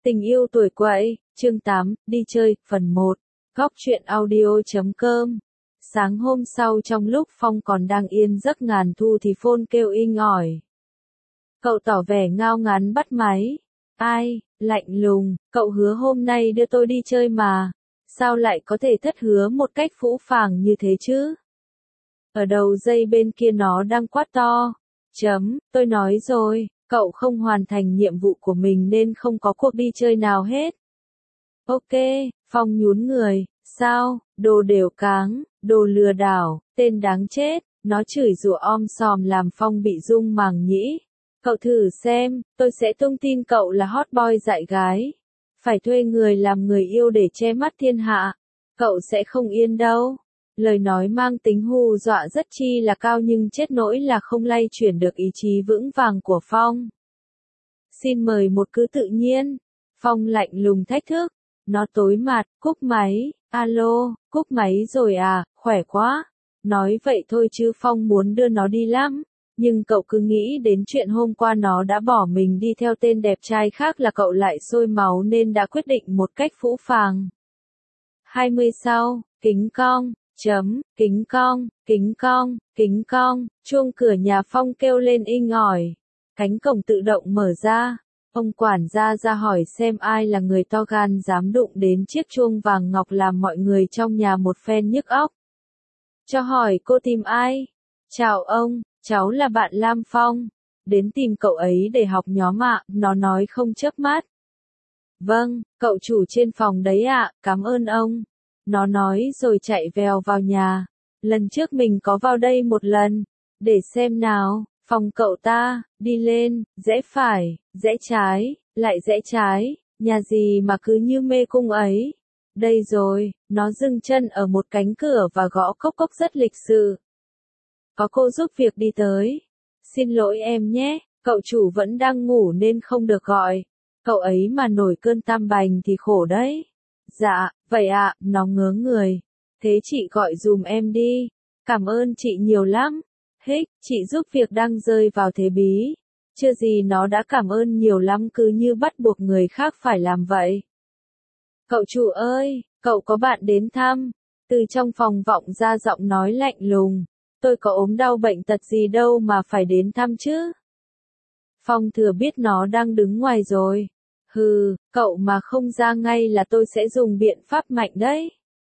Tình yêu tuổi quậy, chương 8, đi chơi, phần 1. Góc truyện audio.com. Sáng hôm sau trong lúc Phong còn đang yên giấc ngàn thu thì phone kêu inh ỏi. Cậu tỏ vẻ ngao ngán bắt máy. Ai, lạnh lùng, cậu hứa hôm nay đưa tôi đi chơi mà. Sao lại có thể thất hứa một cách phũ phàng như thế chứ? Ở đầu dây bên kia nó đang quát to. Tôi nói rồi, cậu không hoàn thành nhiệm vụ của mình nên không có cuộc đi chơi nào hết. Ok, Phong nhún người, sao, đồ đều cáng, đồ lừa đảo, tên đáng chết, nó chửi rủa om sòm làm Phong bị rung màng nhĩ. Cậu thử xem, tôi sẽ tung tin cậu là hot boy dại gái. Phải thuê người làm người yêu để che mắt thiên hạ. Cậu sẽ không yên đâu. Lời nói mang tính hù dọa rất chi là cao nhưng chết nỗi là không lay chuyển được ý chí vững vàng của Phong. Xin mời một cứ tự nhiên. Phong lạnh lùng thách thức. Nó tối mặt, cúp máy. Alo, cúp máy rồi à, khỏe quá. Nói vậy thôi chứ Phong muốn đưa nó đi lắm. Nhưng cậu cứ nghĩ đến chuyện hôm qua nó đã bỏ mình đi theo tên đẹp trai khác là cậu lại sôi máu nên đã quyết định một cách phũ phàng. 20 sau, kính cong. Kính cong, kính cong, kính cong, chuông cửa nhà Phong kêu lên inh ỏi. Cánh cổng tự động mở ra. Ông quản gia ra hỏi xem ai là người to gan dám đụng đến chiếc chuông vàng ngọc làm mọi người trong nhà một phen nhức óc. Cho hỏi cô tìm ai? Chào ông, cháu là bạn Lam Phong. Đến tìm cậu ấy để học nhóm ạ, nó nói không chớp mắt. Vâng, cậu chủ trên phòng đấy ạ, cảm ơn ông. Nó nói rồi chạy vèo vào nhà. Lần trước mình có vào đây một lần. Để xem nào, phòng cậu ta, đi lên, rẽ phải, rẽ trái, lại rẽ trái, nhà gì mà cứ như mê cung ấy. Đây rồi, nó dừng chân ở một cánh cửa và gõ cốc cốc rất lịch sự. Có cô giúp việc đi tới. Xin lỗi em nhé, cậu chủ vẫn đang ngủ nên không được gọi. Cậu ấy mà nổi cơn tam bành thì khổ đấy. Dạ, vậy ạ, nó ngớ người. Thế chị gọi dùm em đi. Cảm ơn chị nhiều lắm. Hích, chị giúp việc đang rơi vào thế bí. Chưa gì nó đã cảm ơn nhiều lắm cứ như bắt buộc người khác phải làm vậy. Cậu chủ ơi, cậu có bạn đến thăm. Từ trong phòng vọng ra giọng nói lạnh lùng. Tôi có ốm đau bệnh tật gì đâu mà phải đến thăm chứ. Phong thừa biết nó đang đứng ngoài rồi. Hừ, cậu mà không ra ngay là tôi sẽ dùng biện pháp mạnh đấy.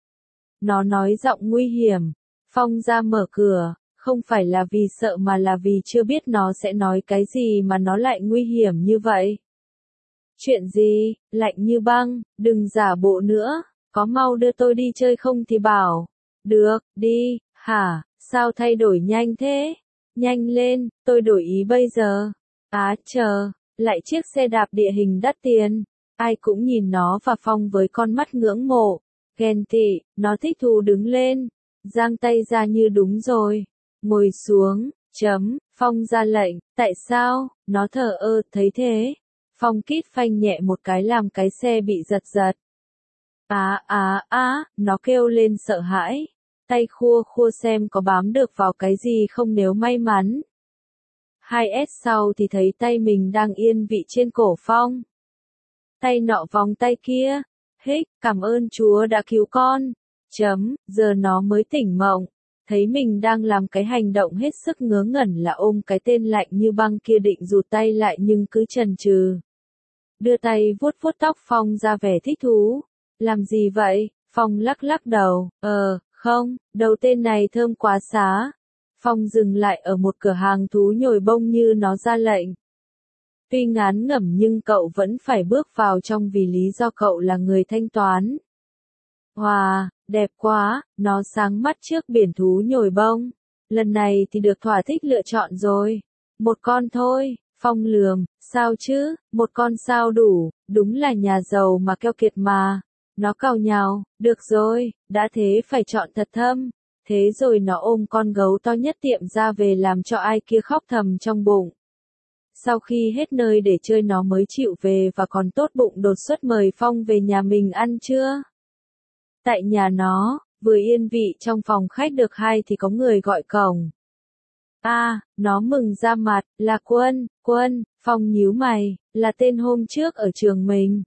Nó nói giọng nguy hiểm. Phong ra mở cửa, không phải là vì sợ mà là vì chưa biết nó sẽ nói cái gì mà nó lại nguy hiểm như vậy. Chuyện gì, lạnh như băng, đừng giả bộ nữa, có mau đưa tôi đi chơi không thì bảo. Được, đi, hả, sao thay đổi nhanh thế? Nhanh lên, tôi đổi ý bây giờ. Chờ. Lại chiếc xe đạp địa hình đắt tiền. Ai cũng nhìn nó và Phong với con mắt ngưỡng mộ. Ghen tị, nó thích thú đứng lên. Giang tay ra như đúng rồi. Ngồi xuống, Phong ra lệnh, tại sao? Nó thờ ơ, thấy thế. Phong kít phanh nhẹ một cái làm cái xe bị giật giật. Nó kêu lên sợ hãi. Tay khua khua xem có bám được vào cái gì không nếu may mắn. 2S sau thì thấy tay mình đang yên vị trên cổ Phong. Tay nọ vòng tay kia. Hích, cảm ơn Chúa đã cứu con. Giờ nó mới tỉnh mộng. Thấy mình đang làm cái hành động hết sức ngớ ngẩn là ôm cái tên lạnh như băng kia định rụt tay lại nhưng cứ chần chừ. Đưa tay vuốt vuốt tóc Phong ra vẻ thích thú. Làm gì vậy? Phong lắc lắc đầu. Không, đầu tên này thơm quá xá. Phong dừng lại ở một cửa hàng thú nhồi bông như nó ra lệnh. Tuy ngán ngẩm nhưng cậu vẫn phải bước vào trong vì lý do cậu là người thanh toán. Wow, đẹp quá, nó sáng mắt trước biển thú nhồi bông. Lần này thì được thỏa thích lựa chọn rồi. Một con thôi, Phong lườm, sao chứ, một con sao đủ, đúng là nhà giàu mà keo kiệt mà. Nó càu nhàu, được rồi, đã thế phải chọn thật thâm. Thế rồi nó ôm con gấu to nhất tiệm ra về làm cho ai kia khóc thầm trong bụng. Sau khi hết nơi để chơi nó mới chịu về và còn tốt bụng đột xuất mời Phong về nhà mình ăn trưa. Tại nhà nó, vừa yên vị trong phòng khách được hay thì có người gọi cổng. Nó mừng ra mặt, là Quân, Phong nhíu mày, là tên hôm trước ở trường mình.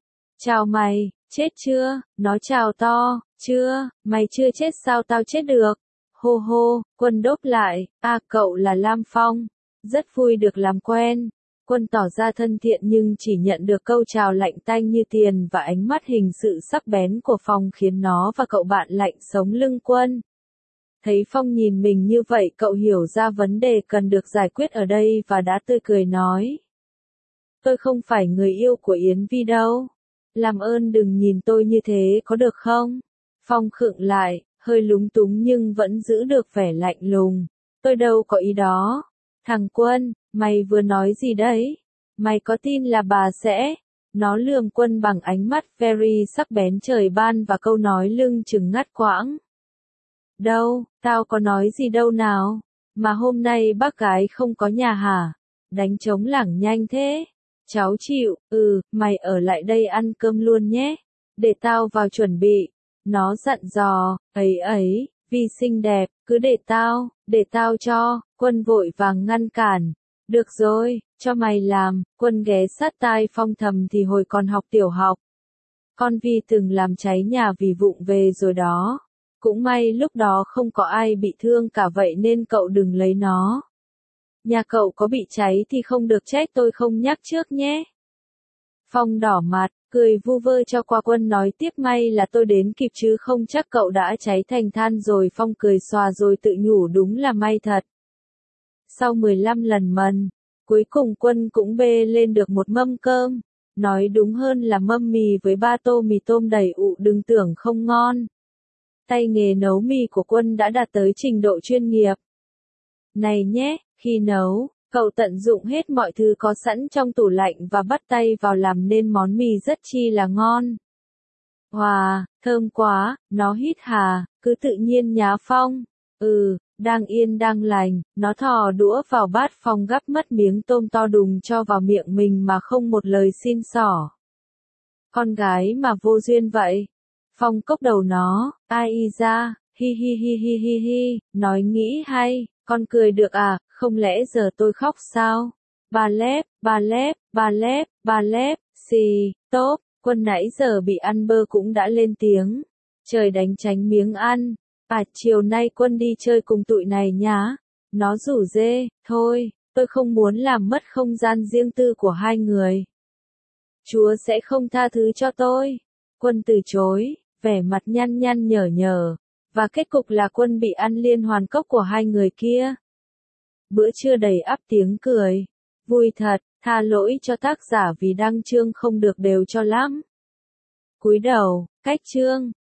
Chào mày, chết chưa? Nó chào to, chưa, mày chưa chết sao tao chết được? Hô hô, Quân đốp lại, cậu là Lam Phong. Rất vui được làm quen. Quân tỏ ra thân thiện nhưng chỉ nhận được câu chào lạnh tanh như tiền và ánh mắt hình sự sắc bén của Phong khiến nó và cậu bạn lạnh sống lưng Quân. Thấy Phong nhìn mình như vậy cậu hiểu ra vấn đề cần được giải quyết ở đây và đã tươi cười nói. Tôi không phải người yêu của Yến Vi đâu. Làm ơn đừng nhìn tôi như thế có được không? Phong khựng lại, hơi lúng túng nhưng vẫn giữ được vẻ lạnh lùng. Tôi đâu có ý đó. Thằng Quân, mày vừa nói gì đấy? Mày có tin là bà sẽ... Nó lườm Quân bằng ánh mắt very sắc bén trời ban và câu nói lưng chừng ngắt quãng. Đâu, tao có nói gì đâu nào? Mà hôm nay bác gái không có nhà hả? Đánh trống lảng nhanh thế. Cháu chịu, mày ở lại đây ăn cơm luôn nhé. Để tao vào chuẩn bị. Nó dặn dò, ấy, Vi xinh đẹp, cứ để tao cho. Quân vội vàng ngăn cản. Được rồi, cho mày làm. Quân ghé sát tai Phong thầm thì hồi còn học tiểu học. Con Vi từng làm cháy nhà vì vụng về rồi đó. Cũng may lúc đó không có ai bị thương cả vậy nên cậu đừng lấy nó. Nhà cậu có bị cháy thì không được trách tôi không nhắc trước nhé. Phong đỏ mặt, cười vu vơ cho qua. Quân nói tiếp may là tôi đến kịp chứ không chắc cậu đã cháy thành than rồi. Phong cười xòa rồi tự nhủ đúng là may thật. Sau 15 lần mần, cuối cùng Quân cũng bê lên được một mâm cơm. Nói đúng hơn là mâm mì với 3 tô mì tôm đầy ụ đừng tưởng không ngon. Tay nghề nấu mì của Quân đã đạt tới trình độ chuyên nghiệp. Này nhé, khi nấu, cậu tận dụng hết mọi thứ có sẵn trong tủ lạnh và bắt tay vào làm nên món mì rất chi là ngon. Wow, thơm quá, nó hít hà, cứ tự nhiên nhá Phong. Đang yên đang lành, nó thò đũa vào bát Phong gắp mất miếng tôm to đùng cho vào miệng mình mà không một lời xin xỏ. Con gái mà vô duyên vậy. Phong cốc đầu nó, ai ra, hi hi hi hi hi hi, nói nghĩ hay, con cười được à, không lẽ giờ tôi khóc sao? Ba lép, xì, tốt, Quân nãy giờ bị ăn bơ cũng đã lên tiếng. Trời đánh tránh miếng ăn, chiều nay Quân đi chơi cùng tụi này nhá. Nó rủ dê, thôi, tôi không muốn làm mất không gian riêng tư của hai người. Chúa sẽ không tha thứ cho tôi. Quân từ chối, vẻ mặt nhăn nhăn nhở nhở, và kết cục là Quân bị ăn liên hoàn cốc của hai người kia. Bữa trưa đầy ắp tiếng cười. Vui thật, tha lỗi cho tác giả vì đăng chương không được đều cho lắm. Cúi đầu, cách chương.